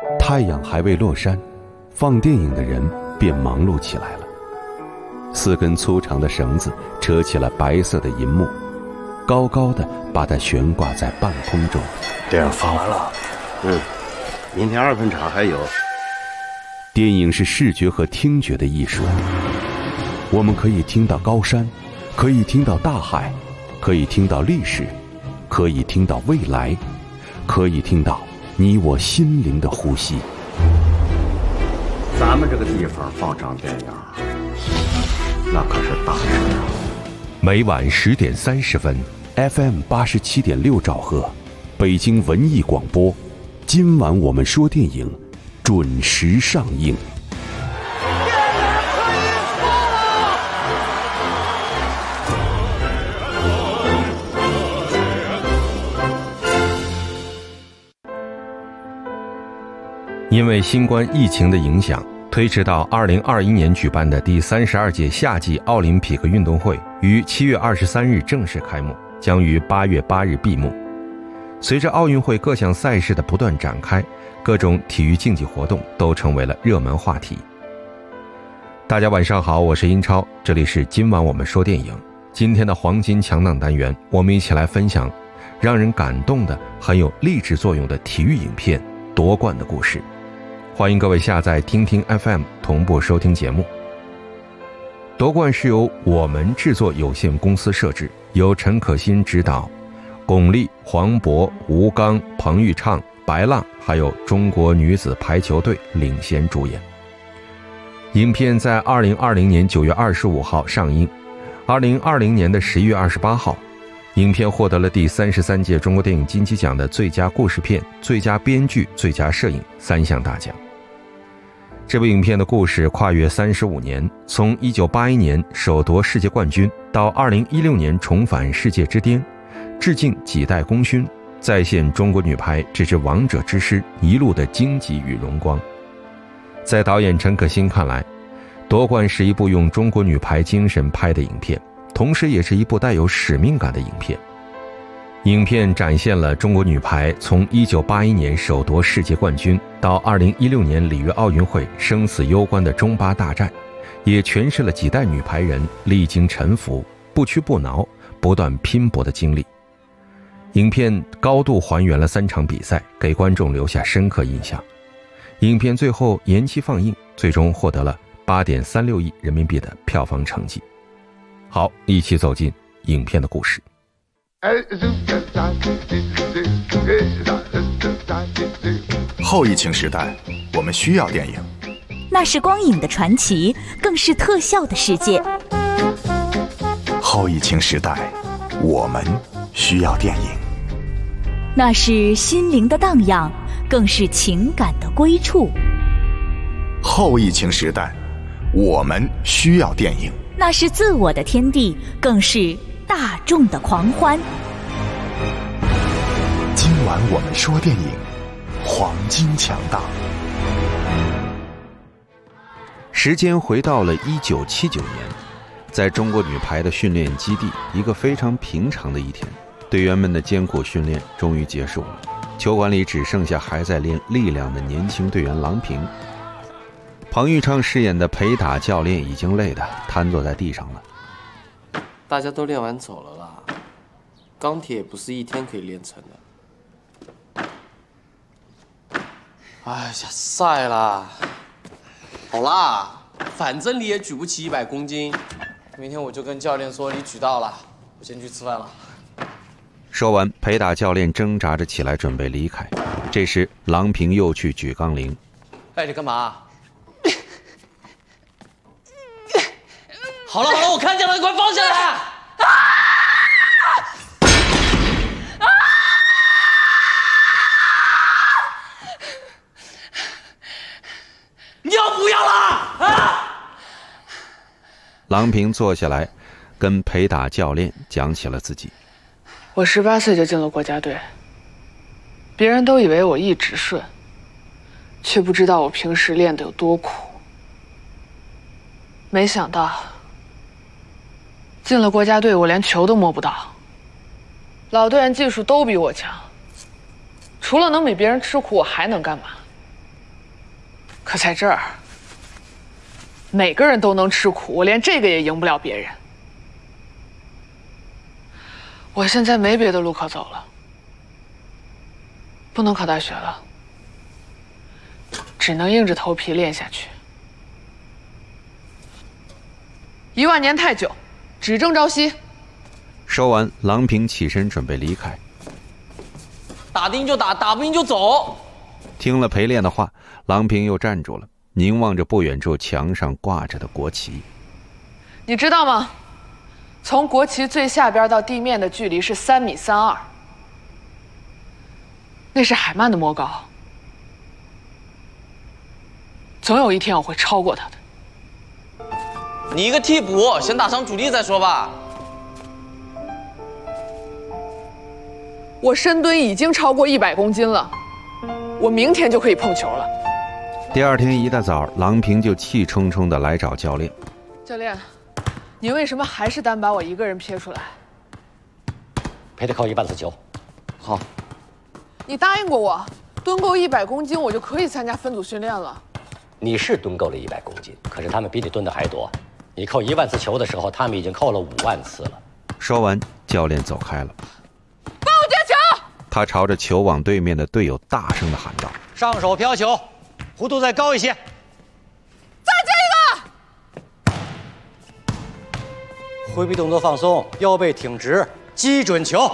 太阳还未落山，放电影的人便忙碌起来了。4根粗长的绳子扯起了白色的银幕，高高的把它悬挂在半空中。 电影放完了，明天2分场还有。 电影是视觉和听觉的艺术，我们可以听到高山，可以听到大海，可以听到历史，可以听到未来，可以听到你我心灵的呼吸。 咱们这个地方放场电影，那可是大事啊！ 每晚10点30分 ，FM 87.6兆赫，北京文艺广播。今晚我们说电影，准时上映。因为新冠疫情的影响，推迟到2021年举办的第32届夏季奥林匹克运动会于7月23日正式开幕，将于8月8日闭幕。随着奥运会各项赛事的不断展开，各种体育竞技活动都成为了热门话题。大家晚上好，我是英超，这里是今晚我们说电影。今天的黄金强档单元，我们一起来分享让人感动的、很有励志作用的体育影片《夺冠的故事》。欢迎各位下载听听 FM 同步收听节目。夺冠是由我们制作有限公司摄制，由陈可辛执导，巩俐、黄渤、吴刚、彭昱畅、白浪还有中国女子排球队领衔主演。影片在2020年9月25号上映，2020年的11月28号，影片获得了第33届中国电影金鸡奖的最佳故事片、最佳编剧、最佳摄影3项大奖。这部影片的故事跨越35年，从1981年首夺世界冠军到2016年重返世界之巅，致敬几代功勋，再现中国女排直至王者之师一路的荆棘与荣光。在导演陈可辛看来，夺冠是一部用中国女排精神拍的影片，同时也是一部带有使命感的影片。影片展现了中国女排从1981年首夺世界冠军到2016年里约奥运会生死攸关的中巴大战，也诠释了几代女排人历经沉浮、不屈不挠、不断拼搏的经历。影片高度还原了3场比赛，给观众留下深刻印象。影片最后延期放映，最终获得了8.36亿人民币的票房成绩。好，一起走进影片的故事。 后疫情时代，我们需要电影。 那是光影的传奇，更是特效的世界。 后疫情时代，我们需要电影。 那是心灵的荡漾，更是情感的归处。 后疫情时代，我们需要电影。 那是自我的天地，更是大众的狂欢。 今晚我们说电影，黄金强档。 时间回到了1979年，在中国女排的训练基地，一个非常平常的一天，队员们的艰苦训练终于结束了。球馆里只剩下还在练力量的年轻队员郎平。彭昱畅饰演的裴打教练已经累得瘫坐在地上了。 大家都练完走了啦，钢铁也不是一天可以练成的。哎呀，晒啦！好啦，反正你也举不起100公斤，明天我就跟教练说你举到了，我先去吃饭了。 说完，裴打教练挣扎着起来准备离开。这时，郎平又去举杠铃。 哎，你干嘛？好了，我看见了，你快放下来！你要不要了？ 郎平坐下来，跟裴打教练讲起了自己。 我18岁就进了国家队，别人都以为我一直顺，却不知道我平时练得有多苦。没想到进了国家队，我连球都摸不到，老队员技术都比我强，除了能比别人吃苦，我还能干嘛？ 可在这儿，每个人都能吃苦，我连这个也赢不了别人。我现在没别的路可走了，不能考大学了，只能硬着头皮练下去。1万年太久，只争朝夕。 说完，郎平起身准备离开。 打得赢就打，打不赢就走。 听了陪练的话，郎平又站住了，凝望着不远处墙上挂着的国旗。 你知道吗？从国旗最下边到地面的距离是3.32米，那是海曼的魔高。总有一天我会超过他的。 你一个替补，先打上主力再说吧。 我深蹲已经超过100公斤了，我明天就可以碰球了。 第二天一大早，郎平就气冲冲地来找教练。 教练，你为什么还是单把我一个人撇出来？ 陪他扣1万次球。 好。 你答应过我，蹲够100公斤我就可以参加分组训练了。 你是蹲够了100公斤，可是他们比你蹲的还多。你扣1万次球的时候，他们已经扣了5万次了。 说完，教练走开了。 帮我接球！ 他朝着球网对面的队友大声地喊道：“ 上手飘球，弧度再高一些。 再接一个！ 回避动作放松，腰背挺直，击准球。”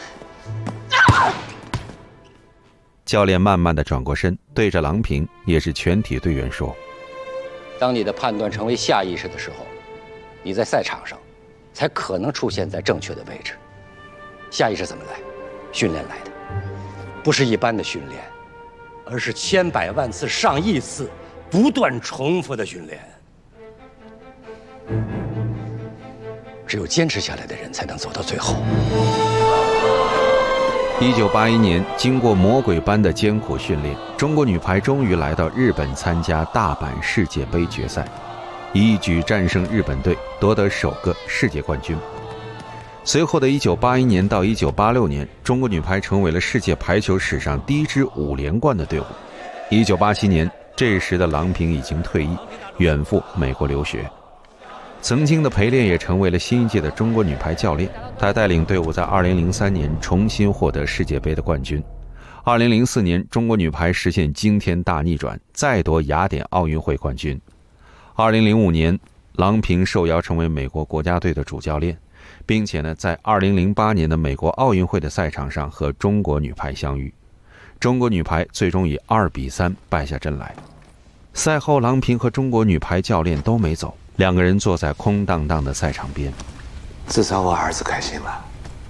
教练慢慢地转过身，对着郎平，也是全体队员说：“ 当你的判断成为下意识的时候，你在赛场上才可能出现在正确的位置。下意识怎么来？训练来的，不是一般的训练，而是千百万次、上亿次不断重复的训练。只有坚持下来的人才能走到最后。” 1981年，经过魔鬼般的艰苦训练，中国女排终于来到日本参加大阪世界杯决赛，一举战胜日本队，夺得首个世界冠军。随后的1981年到1986年，中国女排成为了世界排球史上第一支5连冠的队伍。1987年，这时的郎平已经退役，远赴美国留学。曾经的陪练也成为了新一届的中国女排教练，他带领队伍在2003年重新获得世界杯的冠军。2004年，中国女排实现惊天大逆转，再夺雅典奥运会冠军。2005年，郎平受邀成为美国国家队的主教练，并且在2008年的美国奥运会的赛场上和中国女排相遇。中国女排最终以2-3败下阵来。赛后，郎平和中国女排教练都没走，两个人坐在空荡荡的赛场边。 至少我儿子开心了，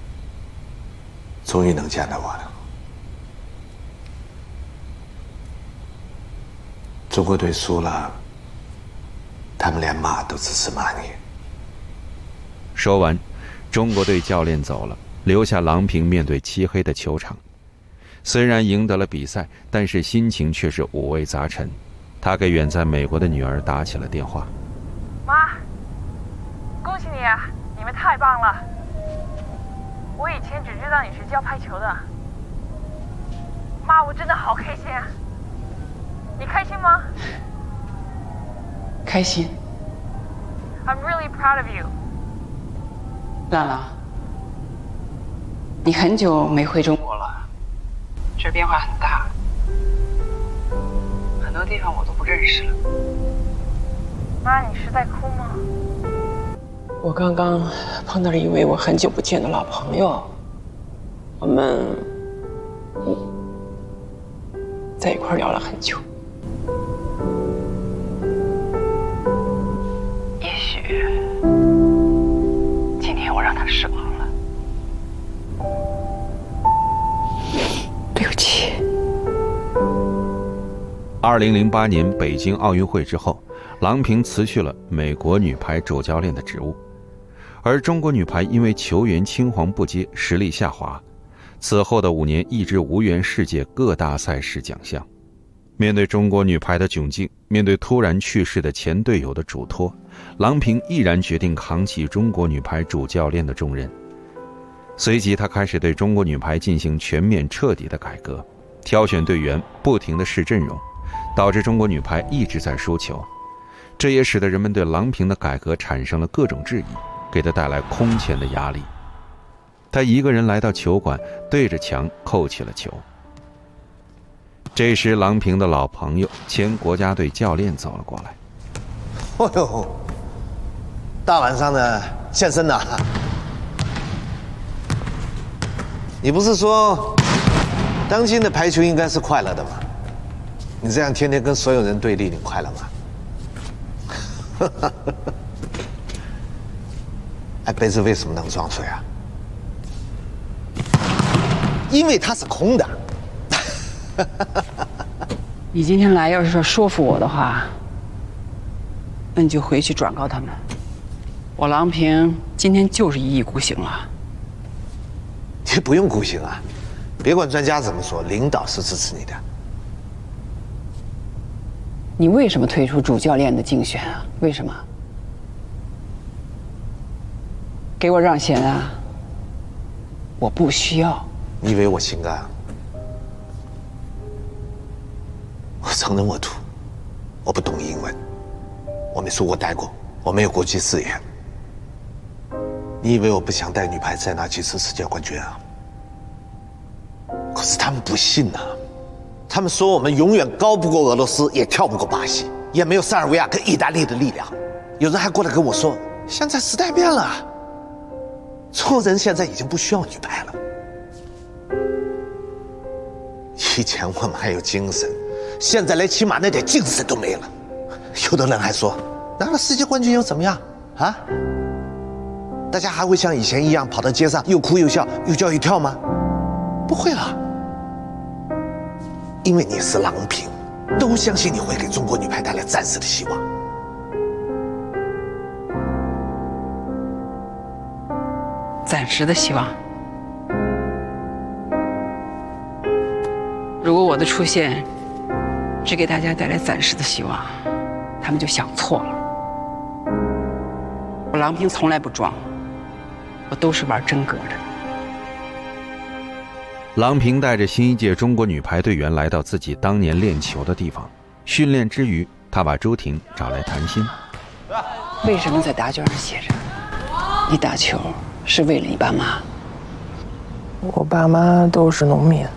终于能见到我了。中国队输了，他们连骂都只是骂你。 说完，中国队教练走了，留下郎平面对漆黑的球场。虽然赢得了比赛，但是心情却是五味杂陈。他给远在美国的女儿打起了电话。 妈，恭喜你啊，你们太棒了！我以前只知道你是教排球的。妈，我真的好开心啊！你开心吗？ 开心。 I'm really proud of you。 兰兰，你很久没回中国了，这变化很大，很多地方我都不认识了。 妈，你是在哭吗？ 我刚刚碰到了一位我很久不见的老朋友，我们在一块聊了很久。也许今天我让他失望了，对不起。 2008年北京奥运会之后，郎平辞去了美国女排主教练的职务，而中国女排因为球员青黄不接，实力下滑，此后的5年一直无缘世界各大赛事奖项。面对中国女排的窘境，面对突然去世的前队友的嘱托，郎平毅然决定扛起中国女排主教练的重任。随即他开始对中国女排进行全面彻底的改革，挑选队员，不停地试阵容， 导致中国女排一直在输球。这也使得人们对郎平的改革产生了各种质疑，给他带来空前的压力。他一个人来到球馆，对着墙扣起了球。这时郎平的老朋友前国家队教练走了过来。 哦呦，大晚上的现身呐！你不是说当今的排球应该是快乐的吗？你这样天天跟所有人对立，你快乐吗？哎，杯子为什么能装水啊？因为它是空的。 你今天来要是说服我的话，那你就回去转告他们，我郎平今天就是一意孤行了。 你不用孤行啊，别管专家怎么说，领导是支持你的。 你为什么退出主教练的竞选啊？为什么？给我让贤啊！我不需要。 你以为我心甘啊？我承认我土，我不懂英文，我没出国待过，我没有国际视野。你以为我不想带女排再拿几次世界冠军啊？可是他们不信啊！他们说我们永远高不过俄罗斯，也跳不过巴西，也没有塞尔维亚跟意大利的力量。有人还过来跟我说，现在时代变了，中国人现在已经不需要女排了。以前我们还有精神，现在连起码那点精神都没了。有的人还说，拿了世界冠军又怎么样啊？大家还会像以前一样跑到街上又哭又笑又叫又跳吗？不会了。因为你是郎平，都相信你会给中国女排带来暂时的希望。 暂时的希望。如果我的出现只给大家带来暂时的希望，他们就想错了。我郎平从来不装，我都是玩真格的。 郎平带着新一届中国女排队员来到自己当年练球的地方，训练之余，他把周婷找来谈心。 为什么在答卷上写着你打球是为了你爸妈？ 我爸妈都是农民，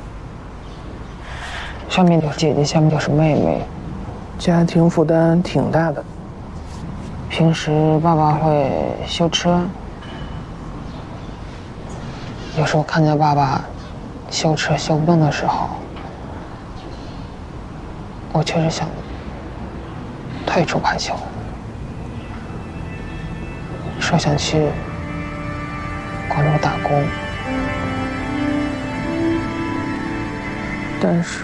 上面就是姐姐，下面就是妹妹，家庭负担挺大的。平时爸爸会修车，有时候看见爸爸修车修不动的时候，我确实想退出排球，说想去广州打工，但是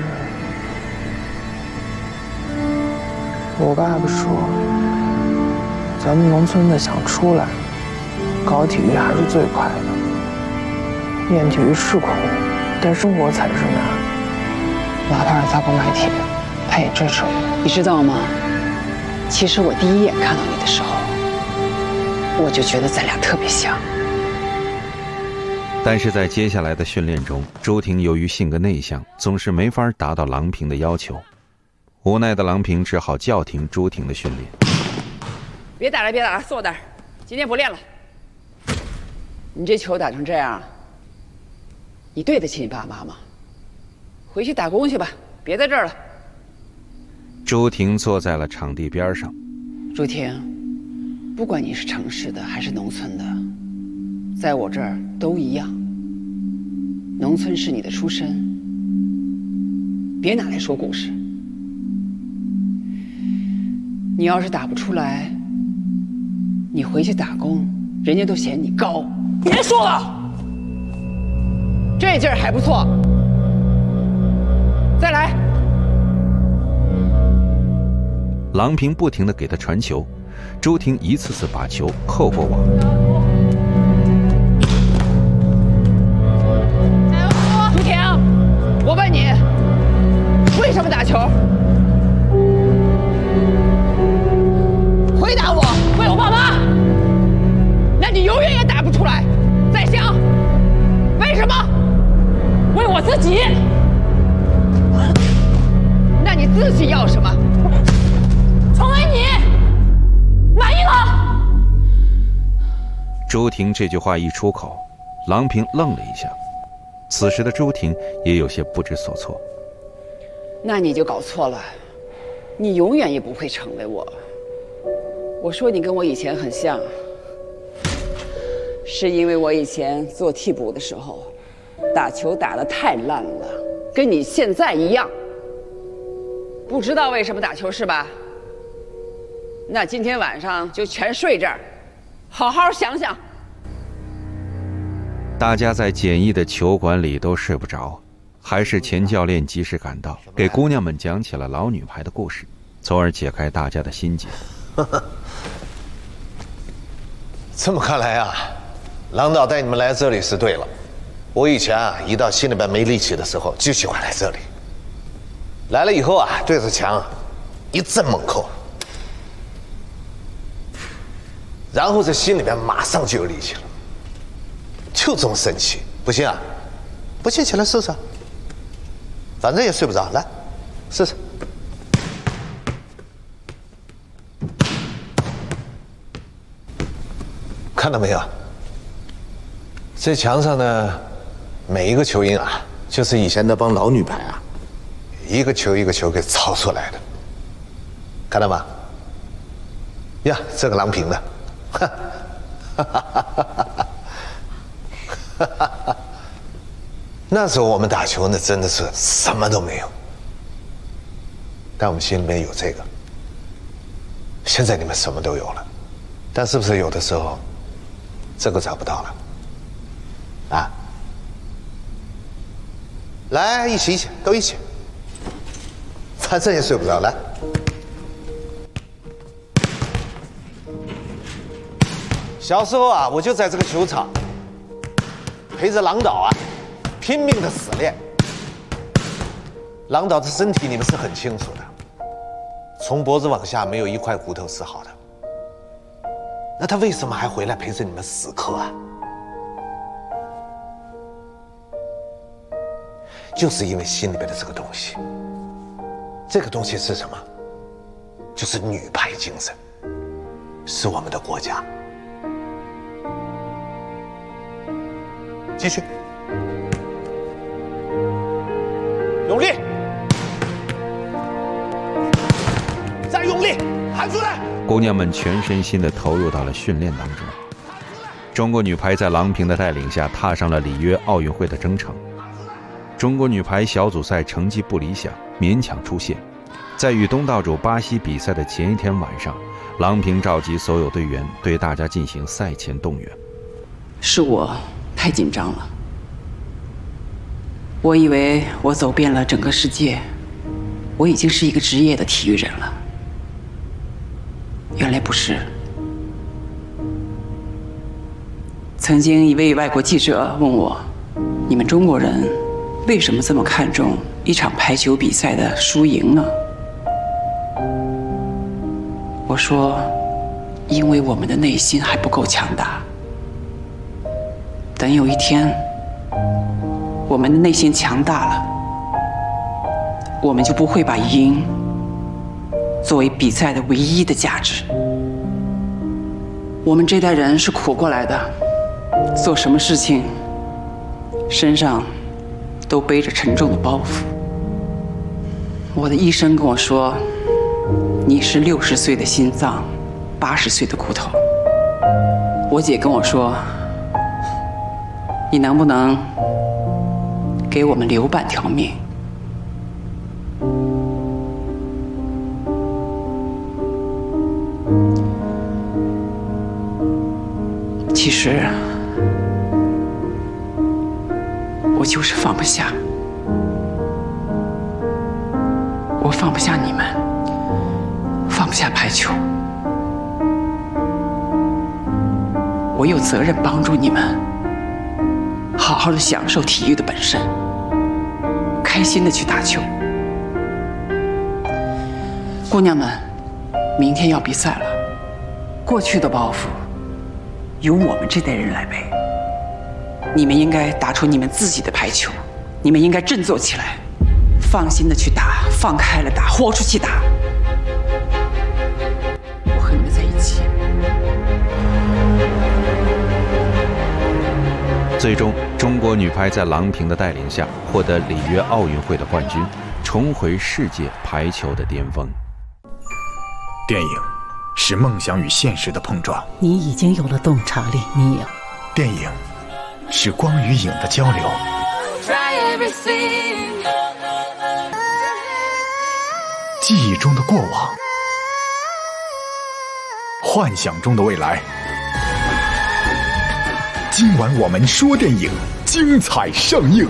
我爸爸说，咱们农村的想出来，搞体育还是最快的。练体育是苦，但生活才是难。哪怕是砸锅卖铁，他也支持我。 你知道吗？其实我第一眼看到你的时候，我就觉得咱俩特别像。 但是在接下来的训练中，周婷由于性格内向，总是没法达到郎平的要求。无奈的郎平只好叫停周婷的训练。 别打了，别打了，坐那儿，今天不练了。你这球打成这样，你对得起你爸妈吗？回去打工去吧，别在这儿了。 周婷坐在了场地边上。 周婷，不管你是城市的还是农村的，在我这儿都一样。农村是你的出身，别拿来说故事。你要是打不出来，你回去打工，人家都嫌你高。别说了，这劲儿还不错。再来。 郎平不停地给他传球，周婷一次次把球扣过网。 朱婷，我问你，为什么打球？回答我，为我爸妈。那你永远也打不出来。再想，为什么？为我自己。那你自己要什么？ 成为你满意了。 周婷这句话一出口，郎平愣了一下。此时的周婷也有些不知所措。 那你就搞错了，你永远也不会成为我。我说你跟我以前很像，是因为我以前做替补的时候，打球打得太烂了，跟你现在一样。不知道为什么打球是吧？那今天晚上就全睡这儿，好好想想。 大家在简易的球馆里都睡不着，还是钱教练及时赶到，给姑娘们讲起了老女排的故事，从而解开大家的心结。 这么看来啊，郎导带你们来这里是对了。我以前啊，一到心里边没力气的时候，就喜欢来这里。来了以后啊，对着墙一阵猛扣，然后这心里边马上就有力气了，就这么神奇。不信啊？不信起来试试，反正也睡不着，来试试。看到没有？这墙上呢，每一个球印啊，就是以前那帮老女排啊，一个球一个球给抄出来的，看到吗？呀，这个郎平的，哈哈哈哈！那时候我们打球呢，真的是什么都没有，但我们心里面有这个。现在你们什么都有了，但是不是有的时候，这个找不到了？啊！来，一起，都一起，反正也睡不着。来，小时候啊，我就在这个球场陪着郎导啊，拼命的死练。郎导的身体你们是很清楚的，从脖子往下没有一块骨头是好的。那他为什么还回来陪着你们死磕啊？就是因为心里边的这个东西。这个东西是什么？就是女排精神，是我们的国家。继续，用力，再用力，喊出来！ 姑娘们全身心地投入到了训练当中。中国女排在郎平的带领下踏上了里约奥运会的征程。中国女排小组赛成绩不理想，勉强出线。在与东道主巴西比赛的前一天晚上，郎平召集所有队员对大家进行赛前动员。 是我太紧张了，我以为我走遍了整个世界，我已经是一个职业的体育人了。原来不是。曾经一位外国记者问我，你们中国人为什么这么看重一场排球比赛的输赢呢？我说，因为我们的内心还不够强大。等有一天，我们的内心强大了，我们就不会把赢作为比赛的唯一的价值。我们这代人是苦过来的，做什么事情身上都背着沉重的包袱。我的医生跟我说，你是60岁的心脏，80岁的骨头。我姐跟我说，你能不能给我们留半条命？其实我就是放不下，我放不下你们，放不下排球。我有责任帮助你们好好的享受体育的本身，开心的去打球。姑娘们，明天要比赛了，过去的包袱由我们这代人来背。你们应该打出你们自己的排球，你们应该振作起来， 放心的去打，放开了打，豁出去打。我和你们在一起。 最终，中国女排在郎平的带领下获得里约奥运会的冠军，重回世界排球的巅峰。 电影是梦想与现实的碰撞， 你已经有了洞察力，你有。 电影是光与影的交流，记忆中的过往，幻想中的未来。今晚我们说电影，精彩上映。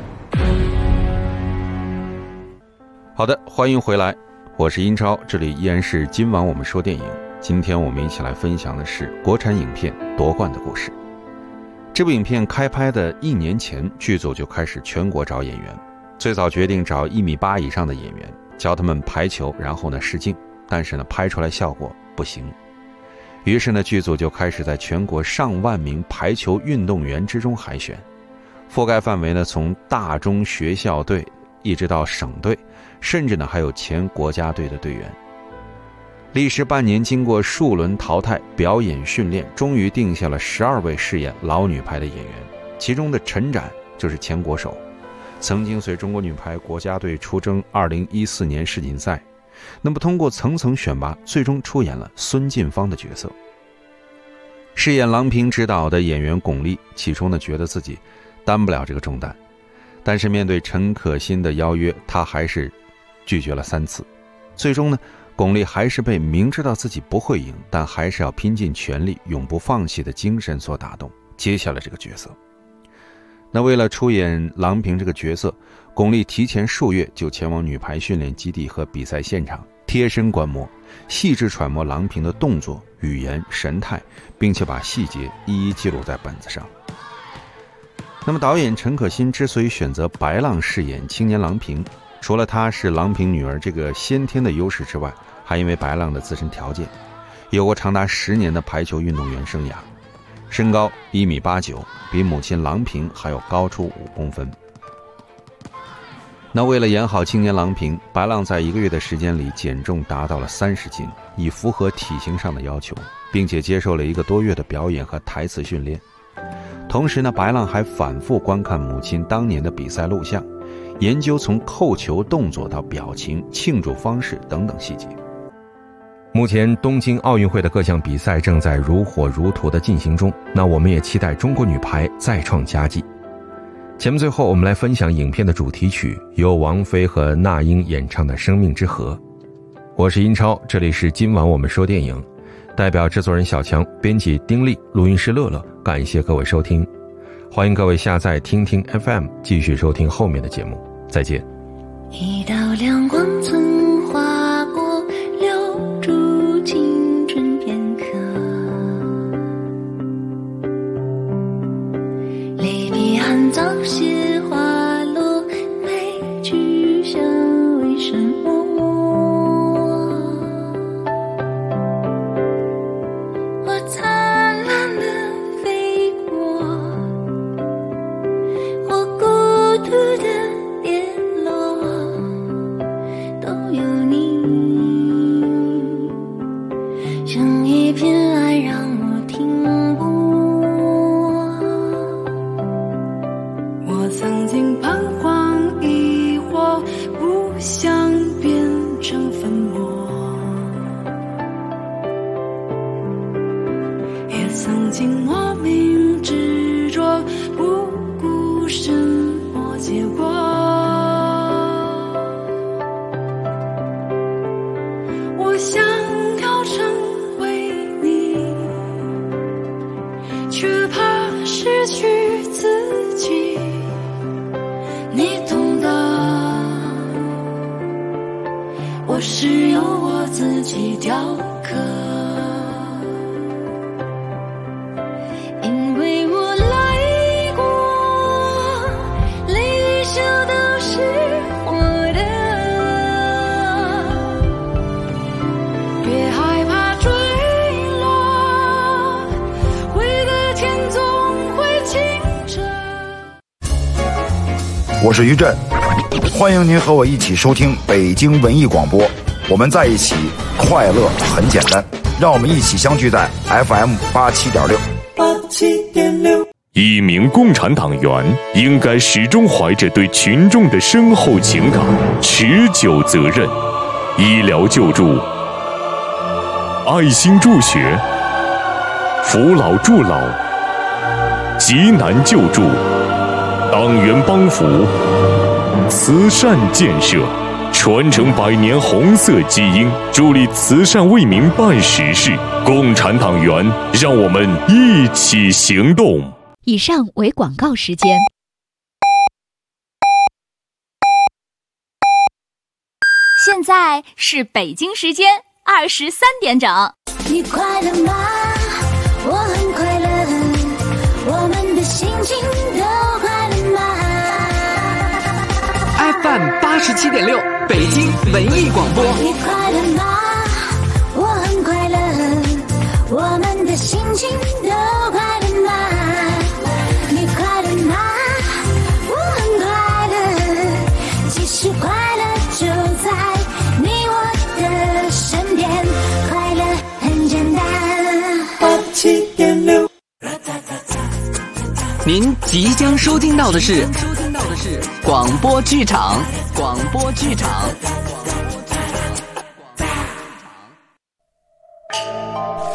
好的，欢迎回来，我是英超，这里依然是今晚我们说电影。今天我们一起来分享的是国产影片《夺冠的故事》。这部影片开拍的1年前，剧组就开始全国找演员，最早决定找1.8米以上的演员，教他们排球，然后试镜，但是拍出来效果不行。于是剧组就开始在全国上万名排球运动员之中海选，覆盖范围从大中学校队一直到省队，甚至还有前国家队的队员。历时半年，经过数轮淘汰、表演训练，终于定下了12位饰演老女排的演员，其中的陈展就是前国手，曾经随中国女排国家队出征2014年世锦赛。那么通过层层选拔，最终出演了孙晋芳的角色。饰演郎平执导的演员巩俐起初觉得自己担不了这个重担，但是面对陈可辛的邀约，她还是拒绝了3次。最终巩俐还是被明知道自己不会赢，但还是要拼尽全力永不放弃的精神所打动，接下了这个角色。那为了出演郎平这个角色，巩俐提前数月就前往女排训练基地和比赛现场，贴身观摩，细致揣摩郎平的动作、语言、神态，并且把细节一一记录在本子上。那么导演陈可辛之所以选择白浪饰演青年郎平，除了她是郎平女儿这个先天的优势之外，还因为白浪的自身条件，有过长达10年的排球运动员生涯，身高1.89米，比母亲郎平还要高出5公分。那为了演好青年郎平，白浪在1个月的时间里减重达到了30斤，以符合体型上的要求，并且接受了1个多月的表演和台词训练。同时白浪还反复观看母亲当年的比赛录像，研究从扣球动作到表情、庆祝方式等等细节。目前东京奥运会的各项比赛正在如火如荼的进行中，那我们也期待中国女排再创佳绩。节目最后，我们来分享影片的主题曲，由王菲和那英演唱的《生命之河》。我是英超，这里是今晚我们说电影，代表制作人小强，编辑丁力，录音师乐乐，感谢各位收听，欢迎各位下载听听 FM 继续收听后面的节目，再见。 一道亮光曾划过，留住青春片刻，离别含早些花落，没去想为什么。我灿烂的飞过，我孤独的跌落，都有你，像一片爱让我停泊。我曾经彷徨疑惑，不想变成粉末，也曾经莫名执着，不顾什么结果。我想要成为你，却怕失去自己，你懂得，我是由我自己雕刻，因为我来过，泪与笑都是活的，别害怕坠落，回的天总会清澈。 我是于震， 欢迎您和我一起收听北京文艺广播，我们在一起，快乐很简单，让我们一起相聚在 FM87.6。 一名共产党员应该始终怀着对群众的深厚情感、持久责任。医疗救助、爱心助学、扶老助老、急难救助、党员帮扶、慈善建设，传承100年红色基因，助力慈善为民办实事。共产党员，让我们一起行动。 以上为广告时间。现在是北京时间23点整。 你快乐吗？我很快乐，我们的心情都快乐吗 ？FM 87.6，北京文艺广播。 你快乐吗？我很快乐，我们的心情都快乐吗？你快乐吗？我很快乐，其实快乐就在你我的身边，快乐很简单。87.6， 您即将收听到的是广播剧场。